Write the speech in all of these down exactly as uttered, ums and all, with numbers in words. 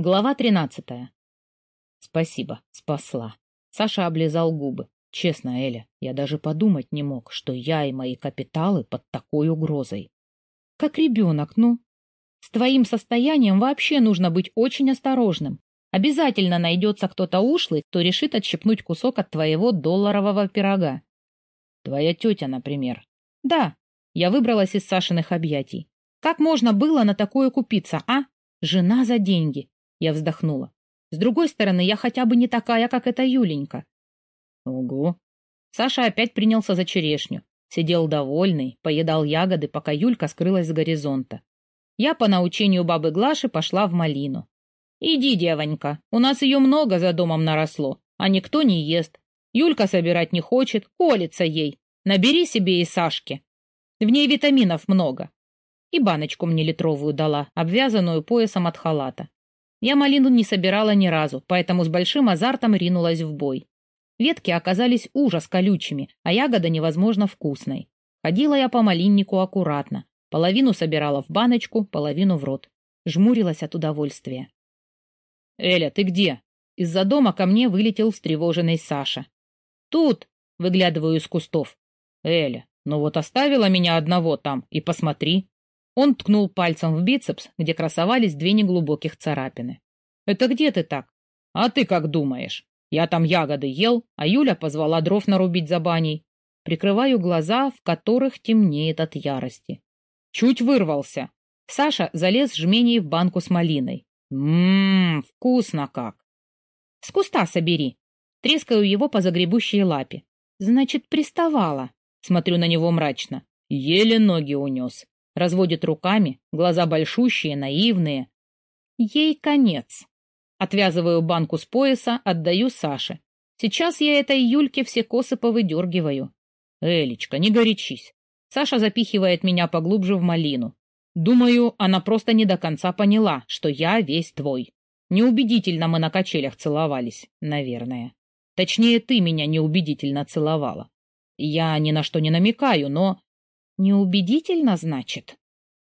Глава тринадцатая. Спасибо, спасла. Саша облизал губы. Честно, Эля, я даже подумать не мог, что я и мои капиталы под такой угрозой. Как ребенок, ну. С твоим состоянием вообще нужно быть очень осторожным. Обязательно найдется кто-то ушлый, кто решит отщипнуть кусок от твоего долларового пирога. Твоя тетя, например. Да, я выбралась из Сашиных объятий. Как можно было на такое купиться, а? Жена за деньги. Я вздохнула. С другой стороны, я хотя бы не такая, как эта Юленька. Ого. Саша опять принялся за черешню. Сидел довольный, поедал ягоды, пока Юлька скрылась с горизонта. Я по научению бабы Глаши пошла в малину. Иди, девонька, у нас ее много за домом наросло, а никто не ест. Юлька собирать не хочет, колется ей. Набери себе и Сашке. В ней витаминов много. И баночку мне литровую дала, обвязанную поясом от халата. Я малину не собирала ни разу, поэтому с большим азартом ринулась в бой. Ветки оказались ужас колючими, а ягода невозможно вкусной. Ходила я по малиннику аккуратно. Половину собирала в баночку, половину в рот. Жмурилась от удовольствия. «Эля, ты где?» Из-за дома ко мне вылетел встревоженный Саша. «Тут!» — выглядываю из кустов. «Эля, ну вот оставила меня одного там, и посмотри». Он ткнул пальцем в бицепс, где красовались две неглубоких царапины. «Это где ты так?» «А ты как думаешь? Я там ягоды ел, а Юля позвала дров нарубить за баней». Прикрываю глаза, в которых темнеет от ярости. Чуть вырвался. Саша залез жменей в банку с малиной. Ммм, вкусно как. С куста собери. Трескаю его по загребущей лапе. Значит, приставала. Смотрю на него мрачно. Еле ноги унес. Разводит руками, глаза большущие, наивные. Ей конец. Отвязываю банку с пояса, отдаю Саше. Сейчас я этой Юльке все косы повыдергиваю. Элечка, не горячись. Саша запихивает меня поглубже в малину. Думаю, она просто не до конца поняла, что я весь твой. Неубедительно мы на качелях целовались, наверное. Точнее, ты меня неубедительно целовала. Я ни на что не намекаю, но... Неубедительно, значит?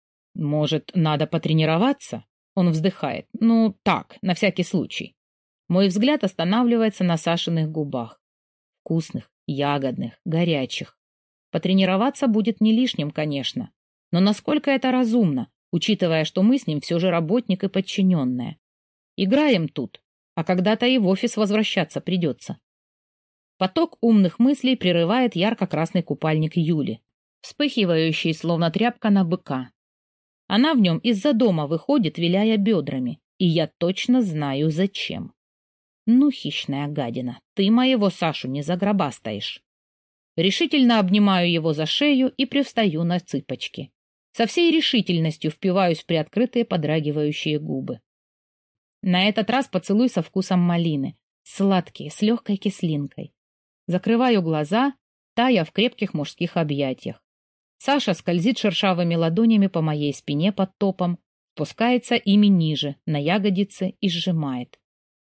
Может, надо потренироваться? Он вздыхает. Ну, так, на всякий случай. Мой взгляд останавливается на Сашиных губах. Вкусных, ягодных, горячих. Потренироваться будет не лишним, конечно. Но насколько это разумно, учитывая, что мы с ним все же работник и подчиненная. Играем тут, а когда-то и в офис возвращаться придется. Поток умных мыслей прерывает ярко-красный купальник Юли, вспыхивающий, словно тряпка на быка. Она в нем из-за дома выходит, виляя бедрами, и я точно знаю, зачем. Ну, хищная гадина, ты моего Сашу не загробастаешь. Решительно обнимаю его за шею и привстаю на цыпочки. Со всей решительностью впиваюсь в приоткрытые подрагивающие губы. На этот раз поцелуй со вкусом малины, сладкие, с легкой кислинкой. Закрываю глаза, тая в крепких мужских объятиях. Саша скользит шершавыми ладонями по моей спине под топом, спускается ими ниже, на ягодицы и сжимает.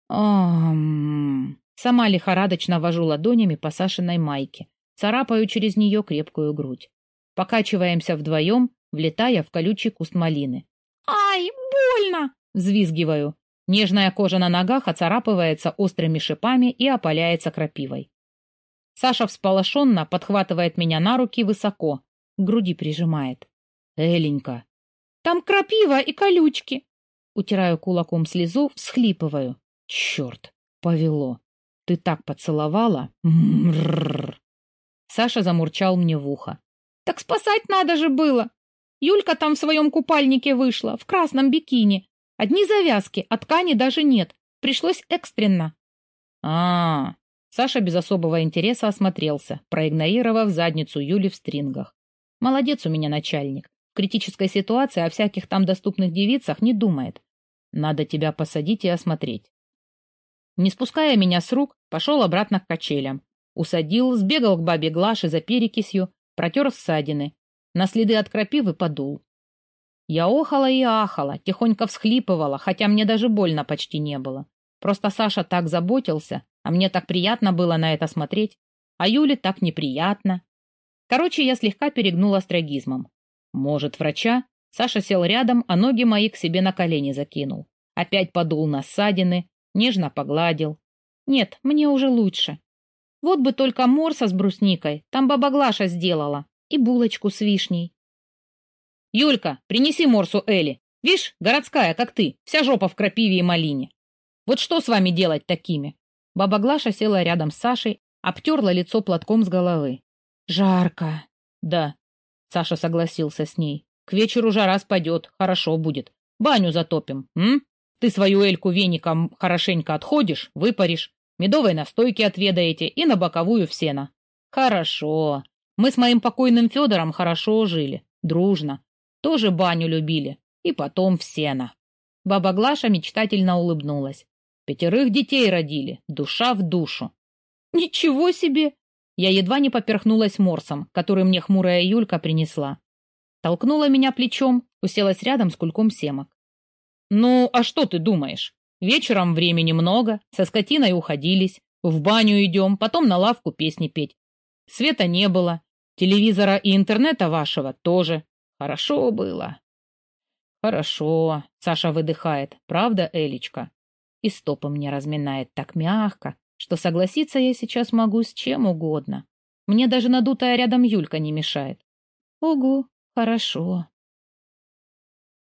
Ам. Сама лихорадочно вожу ладонями по Сашиной майке. Царапаю через нее крепкую грудь. Покачиваемся вдвоем, влетая в колючий куст малины. «Ай, больно!» — взвизгиваю. Нежная кожа на ногах оцарапывается острыми шипами и опаляется крапивой. Саша всполошенно подхватывает меня на руки высоко, к груди прижимает. «Эленька!» «Там крапива и колючки!» Утираю кулаком слезу, всхлипываю. «Черт, повело! Ты так поцеловала!» М-р-р-р. Саша замурчал мне в ухо. «Так спасать надо же было! Юлька там в своем купальнике вышла, в красном бикини. Одни завязки, а ткани даже нет. Пришлось экстренно». А-а-а! Саша без особого интереса осмотрелся, проигнорировав задницу Юли в стрингах. «Молодец у меня начальник. В критической ситуации о всяких там доступных девицах не думает. Надо тебя посадить и осмотреть». Не спуская меня с рук, пошел обратно к качелям. Усадил, сбегал к бабе Глаше за перекисью, протер ссадины. На следы от крапивы подул. Я охала и ахала, тихонько всхлипывала, хотя мне даже больно почти не было. Просто Саша так заботился, а мне так приятно было на это смотреть, а Юле так неприятно. Короче, я слегка перегнула астрагизмом. Может, врача? Саша сел рядом, а ноги мои к себе на колени закинул. Опять подул на ссадины, нежно погладил. Нет, мне уже лучше. Вот бы только морса с брусникой, там баба Глаша сделала, и булочку с вишней. Юлька, принеси морсу Элли. Вишь, городская, как ты, вся жопа в крапиве и малине. Вот что с вами делать такими? Баба Глаша села рядом с Сашей, обтерла лицо платком с головы. Жарко. Да, Саша согласился с ней. К вечеру жара спадет, хорошо будет. Баню затопим, м? Ты свою Эльку веником хорошенько отходишь, выпаришь, медовой настойки отведаете и на боковую в сено. Хорошо. Мы с моим покойным Федором хорошо жили, дружно. Тоже баню любили. И потом в сено. Баба Глаша мечтательно улыбнулась. Пятерых детей родили, душа в душу. Ничего себе! Я едва не поперхнулась морсом, который мне хмурая Юлька принесла. Толкнула меня плечом, уселась рядом с кульком семок. Ну, а что ты думаешь? Вечером времени много, со скотиной уходились, в баню идем, потом на лавку песни петь. Света не было, телевизора и интернета вашего тоже. Хорошо было. Хорошо, Саша выдыхает, правда, Элечка? И стопы мне разминает так мягко, что согласиться я сейчас могу с чем угодно. Мне даже надутая рядом Юлька не мешает. Угу, хорошо.